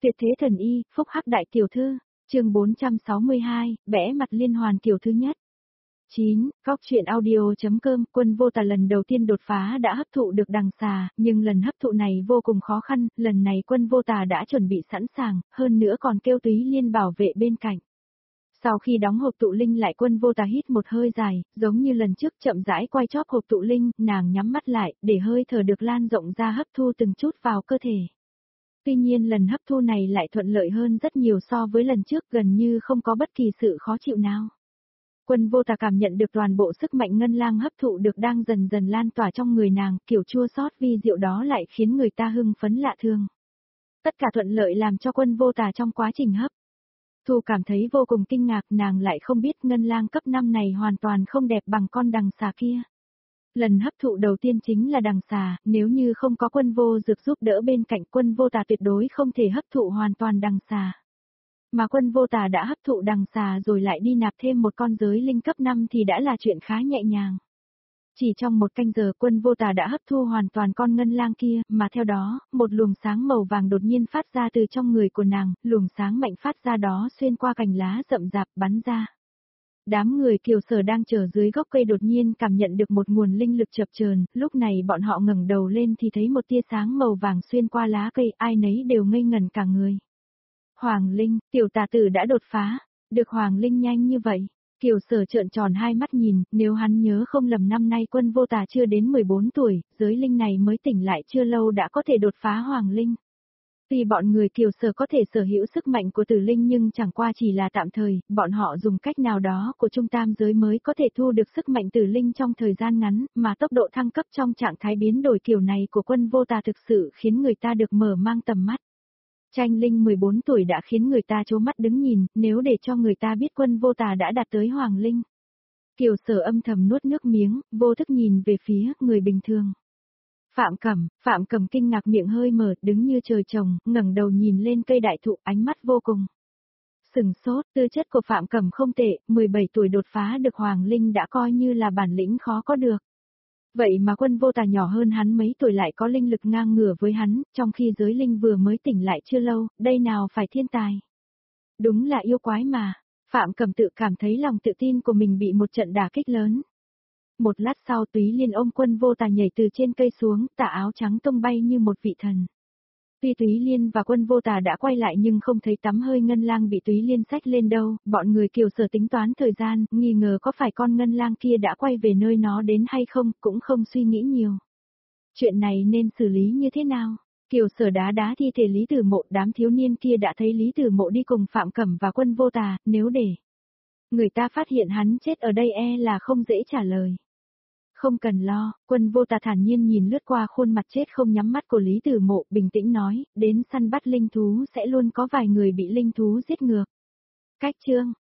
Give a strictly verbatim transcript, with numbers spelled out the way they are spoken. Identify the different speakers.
Speaker 1: Tuyệt thế thần y, phúc hắc đại tiểu thư, chương bốn trăm sáu mươi hai, bẽ mặt liên hoàn kiểu thứ nhất. chín. Góc truyện audio.com. Quân Vô Tà lần đầu tiên đột phá đã hấp thụ được đằng xà, nhưng lần hấp thụ này vô cùng khó khăn, lần này Quân Vô Tà đã chuẩn bị sẵn sàng, hơn nữa còn kêu Túy Liên bảo vệ bên cạnh. Sau khi đóng hộp tụ linh lại, Quân Vô Tà hít một hơi dài, giống như lần trước chậm rãi quay chóp hộp tụ linh, nàng nhắm mắt lại, để hơi thở được lan rộng ra hấp thu từng chút vào cơ thể. Tuy nhiên lần hấp thu này lại thuận lợi hơn rất nhiều so với lần trước, gần như không có bất kỳ sự khó chịu nào. Quân Vô Tà cảm nhận được toàn bộ sức mạnh ngân lang hấp thụ được đang dần dần lan tỏa trong người nàng, kiểu chua xót vi diệu đó lại khiến người ta hưng phấn lạ thường. Tất cả thuận lợi làm cho Quân Vô Tà trong quá trình hấp thu cảm thấy vô cùng kinh ngạc, nàng lại không biết ngân lang cấp năm này hoàn toàn không đẹp bằng con đằng xà kia. Lần hấp thụ đầu tiên chính là đằng xà, nếu như không có Quân Vô Dược giúp đỡ bên cạnh, Quân Vô Tà tuyệt đối không thể hấp thụ hoàn toàn đằng xà. Mà Quân Vô Tà đã hấp thụ đằng xà rồi lại đi nạp thêm một con giới linh cấp năm thì đã là chuyện khá nhẹ nhàng. Chỉ trong một canh giờ Quân Vô Tà đã hấp thu hoàn toàn con ngân lang kia, mà theo đó, một luồng sáng màu vàng đột nhiên phát ra từ trong người của nàng, luồng sáng mạnh phát ra đó xuyên qua cành lá rậm rạp bắn ra. Đám người Kiều Sở đang chờ dưới gốc cây đột nhiên cảm nhận được một nguồn linh lực chập chờn, lúc này bọn họ ngẩng đầu lên thì thấy một tia sáng màu vàng xuyên qua lá cây, ai nấy đều ngây ngẩn cả người. Hoàng Linh, tiểu tà tử đã đột phá, được Hoàng Linh nhanh như vậy. Kiều Sở trợn tròn hai mắt nhìn, nếu hắn nhớ không lầm năm nay Quân Vô Tà chưa đến mười bốn tuổi, giới linh này mới tỉnh lại chưa lâu đã có thể đột phá Hoàng Linh. Tuy bọn người Kiều Sở có thể sở hữu sức mạnh của tử linh nhưng chẳng qua chỉ là tạm thời, bọn họ dùng cách nào đó của trung tam giới mới có thể thu được sức mạnh tử linh trong thời gian ngắn, mà tốc độ thăng cấp trong trạng thái biến đổi kiểu này của Quân Vô Tà thực sự khiến người ta được mở mang tầm mắt. Tranh Linh mười bốn tuổi đã khiến người ta trố mắt đứng nhìn, nếu để cho người ta biết Quân Vô Tà đã đạt tới Hoàng Linh. Kiều Sở âm thầm nuốt nước miếng, vô thức nhìn về phía người bình thường. Phạm Cẩm, Phạm Cẩm kinh ngạc miệng hơi mở, đứng như trời trồng, ngẩng đầu nhìn lên cây đại thụ, ánh mắt vô cùng sừng sốt. Tư chất của Phạm Cẩm không tệ, mười bảy tuổi đột phá được Hoàng Linh đã coi như là bản lĩnh khó có được. Vậy mà Quân Vô Tà nhỏ hơn hắn mấy tuổi lại có linh lực ngang ngửa với hắn, trong khi giới linh vừa mới tỉnh lại chưa lâu, đây nào phải thiên tài. Đúng là yêu quái mà. Phạm Cẩm tự cảm thấy lòng tự tin của mình bị một trận đả kích lớn. Một lát sau Túy Liên ôm Quân Vô Tà nhảy từ trên cây xuống, tà áo trắng tung bay như một vị thần. Tuy Túy Liên và Quân Vô Tà đã quay lại nhưng không thấy tắm hơi ngân lang bị Túy Liên xách lên đâu, bọn người Kiều Sở tính toán thời gian, nghi ngờ có phải con ngân lang kia đã quay về nơi nó đến hay không, cũng không suy nghĩ nhiều. Chuyện này nên xử lý như thế nào? Kiều Sở đá đá thi thể Lý Tử Mộ, đám thiếu niên kia đã thấy Lý Tử Mộ đi cùng Phạm Cẩm và Quân Vô Tà, nếu để người ta phát hiện hắn chết ở đây e là không dễ trả lời. Không cần lo, Quân Vô Tà thản nhiên nhìn lướt qua khuôn mặt chết không nhắm mắt của Lý Tử Mộ, bình tĩnh nói, đến săn bắt linh thú sẽ luôn có vài người bị linh thú giết ngược. Cách chương,